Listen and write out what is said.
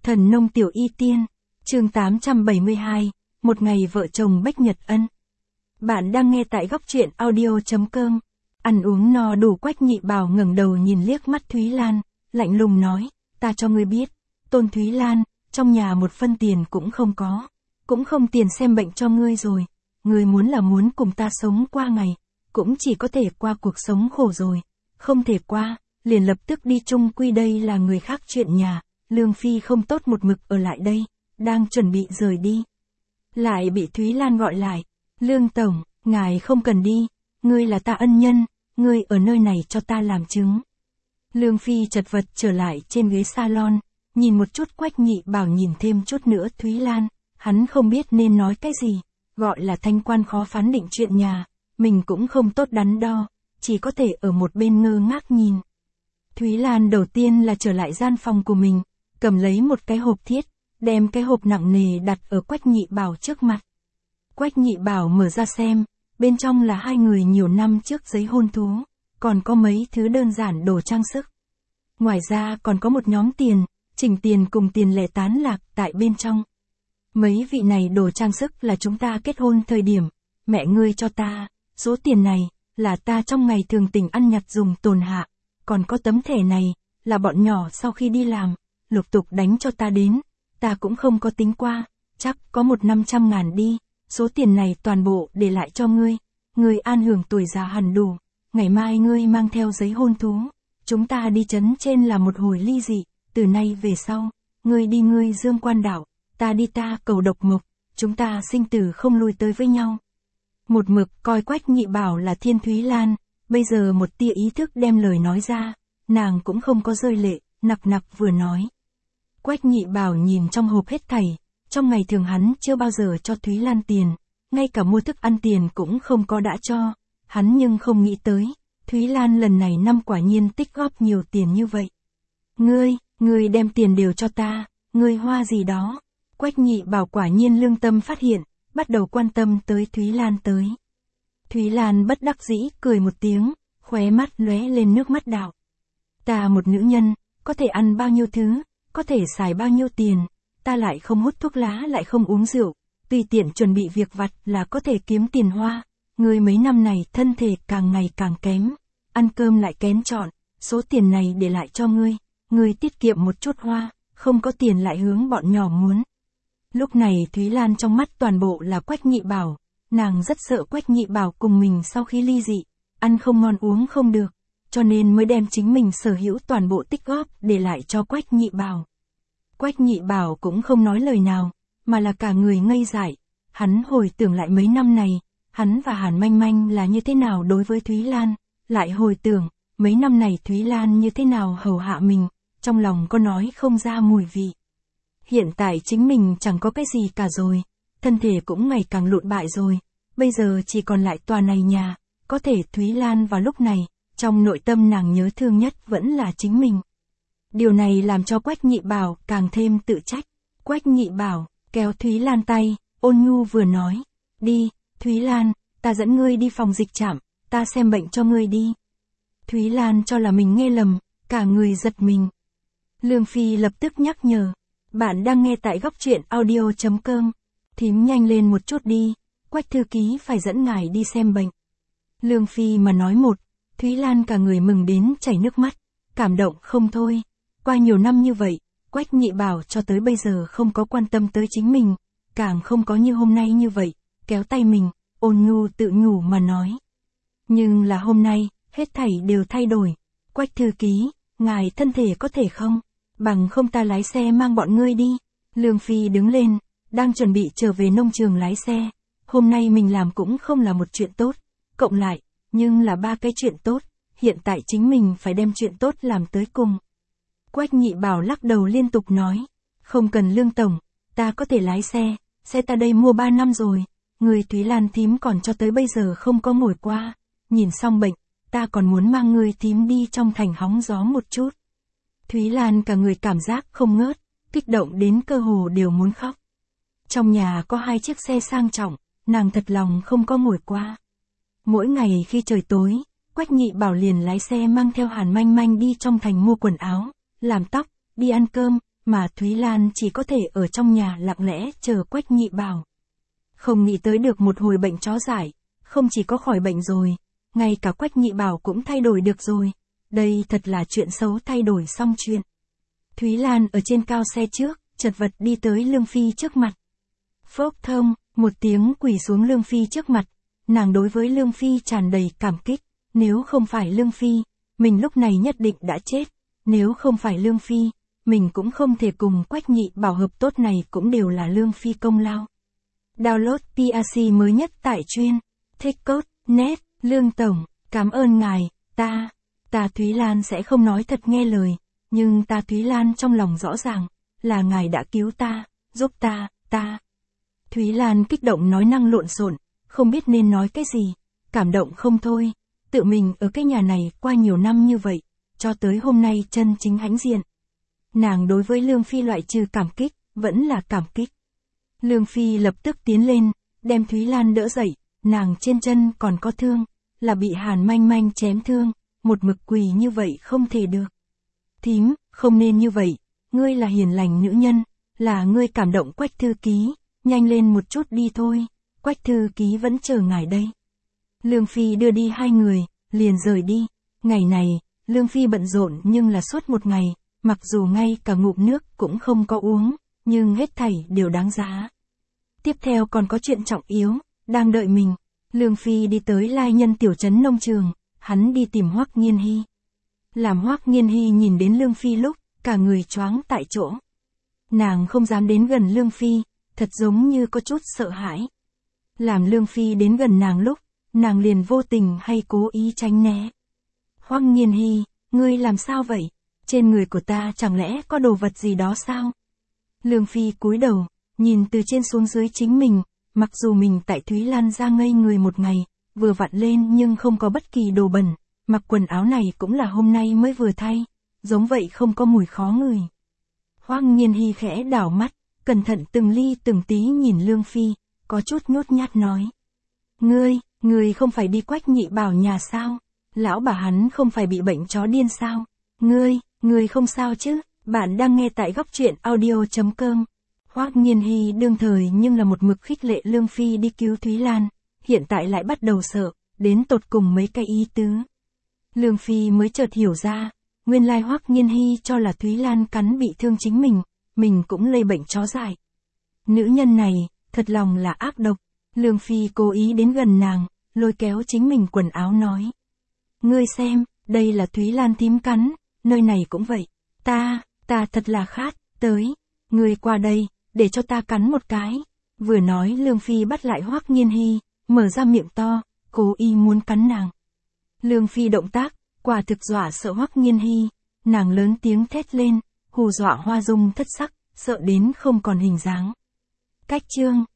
Thần nông tiểu y tiên, chương 872, một ngày vợ chồng Bách Nhật Ân. Bạn đang nghe tại góc truyện audio.com. Ăn uống no đủ, Quách Nhị Bảo ngẩng đầu nhìn liếc mắt Thúy Lan, lạnh lùng nói, ta cho ngươi biết, Tôn Thúy Lan, trong nhà một phân tiền cũng không có, cũng không tiền xem bệnh cho ngươi rồi, ngươi muốn cùng ta sống qua ngày, cũng chỉ có thể qua cuộc sống khổ rồi, không thể qua, liền lập tức đi chung quy, đây là người khác chuyện nhà. Lương Phi không tốt một mực ở lại đây, đang chuẩn bị rời đi. Lại bị Thúy Lan gọi lại, Lương Tổng, ngài không cần đi, ngươi là ta ân nhân, ngươi ở nơi này cho ta làm chứng. Lương Phi chật vật trở lại trên ghế salon, nhìn một chút Quách Nhị Bảo, nhìn thêm chút nữa Thúy Lan, hắn không biết nên nói cái gì, gọi là thanh quan khó phán định chuyện nhà, mình cũng không tốt đắn đo, chỉ có thể ở một bên ngơ ngác nhìn. Thúy Lan đầu tiên là trở lại gian phòng của mình, cầm lấy một cái hộp thiết, đem cái hộp nặng nề đặt ở Quách Nhị Bảo trước mặt. Quách Nhị Bảo mở ra xem, bên trong là hai người nhiều năm trước giấy hôn thú, còn có mấy thứ đơn giản đồ trang sức. Ngoài ra còn có một nhóm tiền, chỉnh tiền cùng tiền lẻ tán lạc tại bên trong. Mấy vị này đồ trang sức là chúng ta kết hôn thời điểm, mẹ ngươi cho ta, số tiền này, là ta trong ngày thường tình ăn nhặt dùng tồn hạ, còn có tấm thẻ này, là bọn nhỏ sau khi đi làm, lục tục đánh cho ta đến, ta cũng không có tính qua, chắc có 500.000 đi, số tiền này toàn bộ để lại cho ngươi, ngươi an hưởng tuổi già hẳn đủ, ngày mai ngươi mang theo giấy hôn thú, chúng ta đi trấn trên là một hồi ly dị, từ nay về sau, ngươi đi ngươi Dương Quan đảo, ta đi ta Cầu Độc Mộc, chúng ta sinh tử không lui tới với nhau. Một mực coi Quách Nhị Bảo là Thiên Thúy Lan, bây giờ một tia ý thức đem lời nói ra, nàng cũng không có rơi lệ, nặc vừa nói. Quách Nhị Bảo nhìn trong hộp hết thảy, trong ngày thường hắn chưa bao giờ cho Thúy Lan tiền, ngay cả mua thức ăn tiền cũng không có đã cho, hắn nhưng không nghĩ tới, Thúy Lan lần này năm quả nhiên tích góp nhiều tiền như vậy. Ngươi đem tiền đều cho ta, ngươi hoa gì đó. Quách Nhị Bảo quả nhiên lương tâm phát hiện, bắt đầu quan tâm tới Thúy Lan tới. Thúy Lan bất đắc dĩ cười một tiếng, khóe mắt lóe lên nước mắt đạo. Ta một nữ nhân, có thể ăn bao nhiêu thứ, có thể xài bao nhiêu tiền, ta lại không hút thuốc lá, lại không uống rượu, tùy tiện chuẩn bị việc vặt là có thể kiếm tiền hoa. Ngươi mấy năm này thân thể càng ngày càng kém, ăn cơm lại kén chọn, số tiền này để lại cho ngươi tiết kiệm một chút hoa, không có tiền lại hướng bọn nhỏ muốn. Lúc này Thúy Lan trong mắt toàn bộ là Quách Nhị Bảo, nàng rất sợ Quách Nhị Bảo cùng mình sau khi ly dị, ăn không ngon uống không được, cho nên mới đem chính mình sở hữu toàn bộ tích góp để lại cho Quách Nhị Bảo. Quách Nhị Bảo cũng không nói lời nào, mà là cả người ngây dại, hắn hồi tưởng lại mấy năm này, hắn và Hàn Manh Manh là như thế nào đối với Thúy Lan, lại hồi tưởng, mấy năm này Thúy Lan như thế nào hầu hạ mình, trong lòng có nói không ra mùi vị. Hiện tại chính mình chẳng có cái gì cả rồi, thân thể cũng ngày càng lụn bại rồi, bây giờ chỉ còn lại tòa này nhà, có thể Thúy Lan vào lúc này, trong nội tâm nàng nhớ thương nhất vẫn là chính mình. Điều này làm cho Quách Nhị Bảo càng thêm tự trách. Quách Nhị Bảo kéo Thúy Lan tay, ôn nhu vừa nói, đi, Thúy Lan, ta dẫn ngươi đi phòng dịch trạm, ta xem bệnh cho ngươi đi. Thúy Lan cho là mình nghe lầm, cả người giật mình. Lương Phi lập tức nhắc nhở, bạn đang nghe tại góc truyện audio.com, thím nhanh lên một chút đi, Quách thư ký phải dẫn ngài đi xem bệnh. Lương Phi mà nói một, Thúy Lan cả người mừng đến chảy nước mắt, cảm động không thôi. Qua nhiều năm như vậy, Quách Nhị Bảo cho tới bây giờ không có quan tâm tới chính mình, càng không có như hôm nay như vậy, kéo tay mình, ôn nhu tự nhủ mà nói. Nhưng là hôm nay, hết thảy đều thay đổi. Quách thư ký, ngài thân thể có thể không? Bằng không ta lái xe mang bọn ngươi đi. Lương Phi đứng lên, đang chuẩn bị trở về nông trường lái xe. Hôm nay mình làm cũng không là một chuyện tốt, cộng lại, nhưng là 3 cái chuyện tốt, hiện tại chính mình phải đem chuyện tốt làm tới cùng. Quách Nhị Bảo lắc đầu liên tục nói, không cần Lương Tổng, ta có thể lái xe ta đây mua 3 năm rồi, người Thúy Lan thím còn cho tới bây giờ không có ngồi qua, nhìn xong bệnh, ta còn muốn mang người thím đi trong thành hóng gió một chút. Thúy Lan cả người cảm giác không ngớt, kích động đến cơ hồ đều muốn khóc. Trong nhà có 2 chiếc xe sang trọng, nàng thật lòng không có ngồi qua. Mỗi ngày khi trời tối, Quách Nhị Bảo liền lái xe mang theo Hàn Manh Manh đi trong thành mua quần áo, làm tóc, đi ăn cơm, mà Thúy Lan chỉ có thể ở trong nhà lặng lẽ chờ Quách Nhị Bảo. Không nghĩ tới được một hồi bệnh chó dại, không chỉ có khỏi bệnh rồi, ngay cả Quách Nhị Bảo cũng thay đổi được rồi. Đây thật là chuyện xấu thay đổi xong chuyện. Thúy Lan ở trên cao xe trước, chật vật đi tới Lương Phi trước mặt. Phốc thông, một tiếng quỳ xuống Lương Phi trước mặt, nàng đối với Lương Phi tràn đầy cảm kích. Nếu không phải Lương Phi, mình lúc này nhất định đã chết. Nếu không phải Lương Phi, mình cũng không thể cùng Quách Nhị Bảo hợp tốt này, cũng đều là Lương Phi công lao. Download PRC mới nhất tại chuyên Thích.net. Lương Tổng, cảm ơn ngài, ta Thúy Lan sẽ không nói thật nghe lời, nhưng ta Thúy Lan trong lòng rõ ràng, là ngài đã cứu ta, giúp ta. Thúy Lan kích động nói năng lộn xộn, không biết nên nói cái gì, cảm động không thôi, tự mình ở cái nhà này qua nhiều năm như vậy, cho tới hôm nay chân chính hãnh diện. Nàng đối với Lương Phi loại trừ cảm kích, vẫn là cảm kích. Lương Phi lập tức tiến lên, đem Thúy Lan đỡ dậy, nàng trên chân còn có thương, là bị Hàn Manh Manh chém thương, một mực quỳ như vậy không thể được. Thím, không nên như vậy, ngươi là hiền lành nữ nhân, là ngươi cảm động Quách thư ký, nhanh lên một chút đi thôi, Quách thư ký vẫn chờ ngài đây. Lương Phi đưa đi hai người, liền rời đi. Ngày này, Lương Phi bận rộn nhưng là suốt một ngày, mặc dù ngay cả ngụm nước cũng không có uống, nhưng hết thảy đều đáng giá. Tiếp theo còn có chuyện trọng yếu, đang đợi mình. Lương Phi đi tới Lai Nhân tiểu trấn nông trường, hắn đi tìm Hoắc Nghiên Hy. Làm Hoắc Nghiên Hy nhìn đến Lương Phi lúc, cả người choáng tại chỗ. Nàng không dám đến gần Lương Phi, thật giống như có chút sợ hãi. Làm Lương Phi đến gần nàng lúc, nàng liền vô tình hay cố ý tránh né. Hoắc Nghiên Hy, ngươi làm sao vậy? Trên người của ta chẳng lẽ có đồ vật gì đó sao? Lương Phi cúi đầu, nhìn từ trên xuống dưới chính mình, mặc dù mình tại Thúy Lan ra ngây người một ngày, vừa vặn lên nhưng không có bất kỳ đồ bẩn, mặc quần áo này cũng là hôm nay mới vừa thay, giống vậy không có mùi khó ngửi. Hoắc Nghiên Hy khẽ đảo mắt, cẩn thận từng ly từng tí nhìn Lương Phi, có chút nhút nhát nói. Ngươi không phải đi Quách Nhị Bảo nhà sao? Lão bà hắn không phải bị bệnh chó điên sao? Ngươi không sao chứ? Bạn đang nghe tại góc truyện audio.com. Hoắc Nghiên Hy đương thời nhưng là một mực khích lệ Lương Phi đi cứu Thúy Lan, hiện tại lại bắt đầu sợ, đến tột cùng mấy cái ý tứ. Lương Phi mới chợt hiểu ra, nguyên lai Hoắc Nghiên Hy cho là Thúy Lan cắn bị thương chính mình cũng lây bệnh chó dại. Nữ nhân này, thật lòng là ác độc. Lương Phi cố ý đến gần nàng, lôi kéo chính mình quần áo nói. Ngươi xem, đây là Thúy Lan thím cắn, nơi này cũng vậy. Ta thật là khát, tới, ngươi qua đây, để cho ta cắn một cái. Vừa nói Lương Phi bắt lại Hoắc Nghiên Hy, mở ra miệng to, cố ý muốn cắn nàng. Lương Phi động tác, quả thực dọa sợ Hoắc Nghiên Hy, nàng lớn tiếng thét lên, hù dọa Hoa Dung thất sắc, sợ đến không còn hình dáng. Cách chương